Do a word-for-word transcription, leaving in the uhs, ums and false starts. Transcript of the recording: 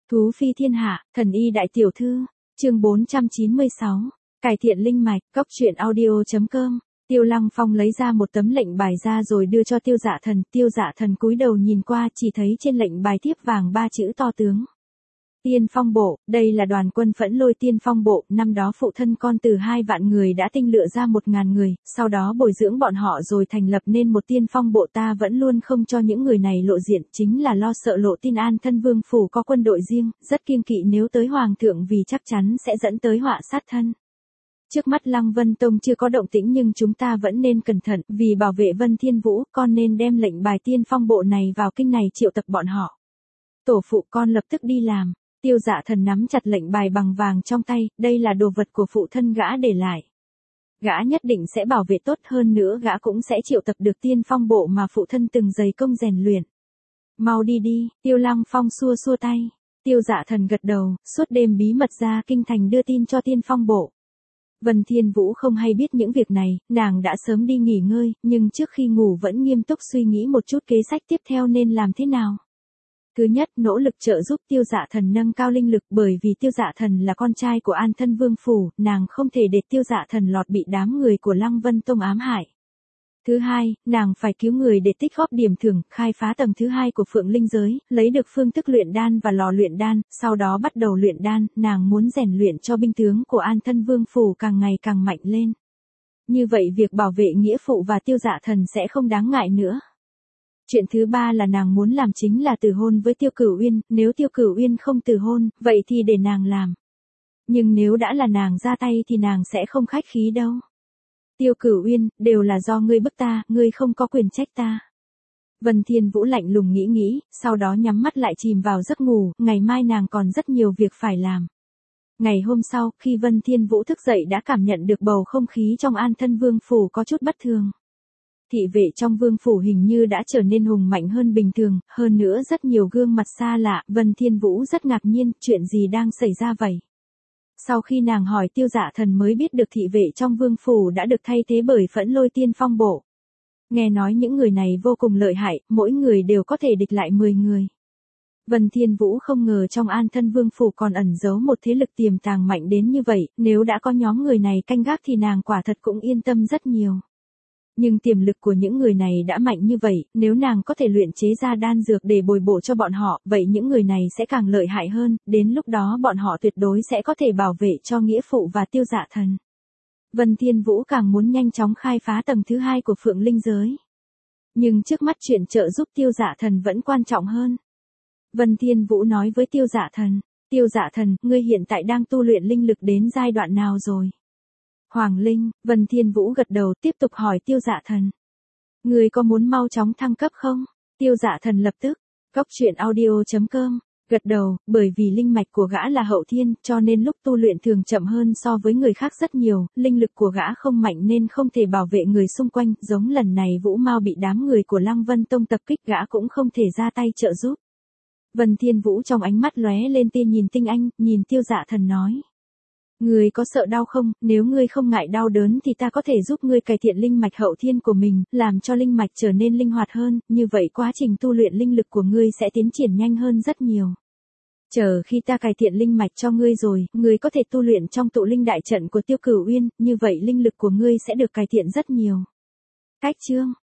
Thú phi thiên hạ, thần y đại tiểu thư, chương bốn trăm chín mươi sáu, cải thiện linh mạch, cốc truyện audio.com. Tiêu Lăng Phong lấy ra một tấm lệnh bài ra rồi đưa cho Tiêu Dạ Thần, Tiêu Dạ Thần cúi đầu nhìn qua chỉ thấy trên lệnh bài thiếp vàng ba chữ to tướng. Tiên Phong Bộ, đây là đoàn quân Phẫn Lôi Tiên Phong Bộ, năm đó phụ thân con từ hai vạn người đã tinh lựa ra một ngàn người, sau đó bồi dưỡng bọn họ rồi thành lập nên một Tiên Phong Bộ. Ta vẫn luôn không cho những người này lộ diện, chính là lo sợ lộ tin An Thân Vương phủ có quân đội riêng, rất kiêng kỵ nếu tới hoàng thượng vì chắc chắn sẽ dẫn tới họa sát thân. Trước mắt Lăng Vân Tông chưa có động tĩnh nhưng chúng ta vẫn nên cẩn thận, vì bảo vệ Vân Thiên Vũ, con nên đem lệnh bài Tiên Phong Bộ này vào kinh này triệu tập bọn họ. Tổ phụ, con lập tức đi làm. Tiêu Dạ Thần nắm chặt lệnh bài bằng vàng trong tay, đây là đồ vật của phụ thân gã để lại. Gã nhất định sẽ bảo vệ tốt, hơn nữa gã cũng sẽ triệu tập được Tiên Phong Bộ mà phụ thân từng dày công rèn luyện. Mau đi đi, Tiêu Lăng Phong xua xua tay. Tiêu Dạ Thần gật đầu, suốt đêm bí mật ra kinh thành đưa tin cho Tiên Phong Bộ. Vân Thiên Vũ không hay biết những việc này, nàng đã sớm đi nghỉ ngơi, nhưng trước khi ngủ vẫn nghiêm túc suy nghĩ một chút kế sách tiếp theo nên làm thế nào. Thứ nhất, nỗ lực trợ giúp Tiêu Dạ Thần nâng cao linh lực, bởi vì Tiêu Dạ Thần là con trai của An Thân Vương phủ, nàng không thể để Tiêu Dạ Thần lọt bị đám người của Lăng Vân Tông ám hại. Thứ hai, nàng phải cứu người để tích góp điểm thưởng, khai phá tầng thứ hai của Phượng Linh giới, lấy được phương thức luyện đan và lò luyện đan, sau đó bắt đầu luyện đan, nàng muốn rèn luyện cho binh tướng của An Thân Vương phủ càng ngày càng mạnh lên. Như vậy việc bảo vệ nghĩa phụ và Tiêu Dạ Thần sẽ không đáng ngại nữa. Chuyện thứ ba là nàng muốn làm chính là từ hôn với Tiêu Cửu Uyên, nếu Tiêu Cửu Uyên không từ hôn, vậy thì để nàng làm. Nhưng nếu đã là nàng ra tay thì nàng sẽ không khách khí đâu. Tiêu Cửu Uyên, đều là do ngươi bức ta, ngươi không có quyền trách ta. Vân Thiên Vũ lạnh lùng nghĩ nghĩ, sau đó nhắm mắt lại chìm vào giấc ngủ, ngày mai nàng còn rất nhiều việc phải làm. Ngày hôm sau, khi Vân Thiên Vũ thức dậy đã cảm nhận được bầu không khí trong An Thân Vương phủ có chút bất thường. Thị vệ trong vương phủ hình như đã trở nên hùng mạnh hơn bình thường, hơn nữa rất nhiều gương mặt xa lạ, Vân Thiên Vũ rất ngạc nhiên, chuyện gì đang xảy ra vậy? Sau khi nàng hỏi Tiêu Dạ Thần mới biết được thị vệ trong vương phủ đã được thay thế bởi Phẫn Lôi Tiên Phong Bộ. Nghe nói những người này vô cùng lợi hại, mỗi người đều có thể địch lại mười người. Vân Thiên Vũ không ngờ trong An Thân Vương phủ còn ẩn giấu một thế lực tiềm tàng mạnh đến như vậy, nếu đã có nhóm người này canh gác thì nàng quả thật cũng yên tâm rất nhiều. Nhưng tiềm lực của những người này đã mạnh như vậy, nếu nàng có thể luyện chế ra đan dược để bồi bổ cho bọn họ, vậy những người này sẽ càng lợi hại hơn, đến lúc đó bọn họ tuyệt đối sẽ có thể bảo vệ cho nghĩa phụ và Tiêu Dạ Thần. Vân Thiên Vũ càng muốn nhanh chóng khai phá tầng thứ hai của Phượng Linh giới. Nhưng trước mắt chuyện trợ giúp Tiêu Dạ Thần vẫn quan trọng hơn. Vân Thiên Vũ nói với Tiêu Dạ Thần, Tiêu Dạ Thần, ngươi hiện tại đang tu luyện linh lực đến giai đoạn nào rồi? Hoàng Linh, Vân Thiên Vũ gật đầu tiếp tục hỏi Tiêu Dạ Thần. Người có muốn mau chóng thăng cấp không? Tiêu Dạ Thần lập tức, cốc truyện audio.com, gật đầu, bởi vì linh mạch của gã là hậu thiên, cho nên lúc tu luyện thường chậm hơn so với người khác rất nhiều, linh lực của gã không mạnh nên không thể bảo vệ người xung quanh, giống lần này Vũ Mao bị đám người của Lăng Vân Tông tập kích gã cũng không thể ra tay trợ giúp. Vân Thiên Vũ trong ánh mắt lóe lên tia nhìn tinh anh, nhìn Tiêu Dạ Thần nói. Ngươi có sợ đau không? Nếu ngươi không ngại đau đớn thì ta có thể giúp ngươi cải thiện linh mạch hậu thiên của mình, làm cho linh mạch trở nên linh hoạt hơn, như vậy quá trình tu luyện linh lực của ngươi sẽ tiến triển nhanh hơn rất nhiều. Chờ khi ta cải thiện linh mạch cho ngươi rồi, ngươi có thể tu luyện trong tụ linh đại trận của Tiêu Cửu Uyên, như vậy linh lực của ngươi sẽ được cải thiện rất nhiều. Cách chương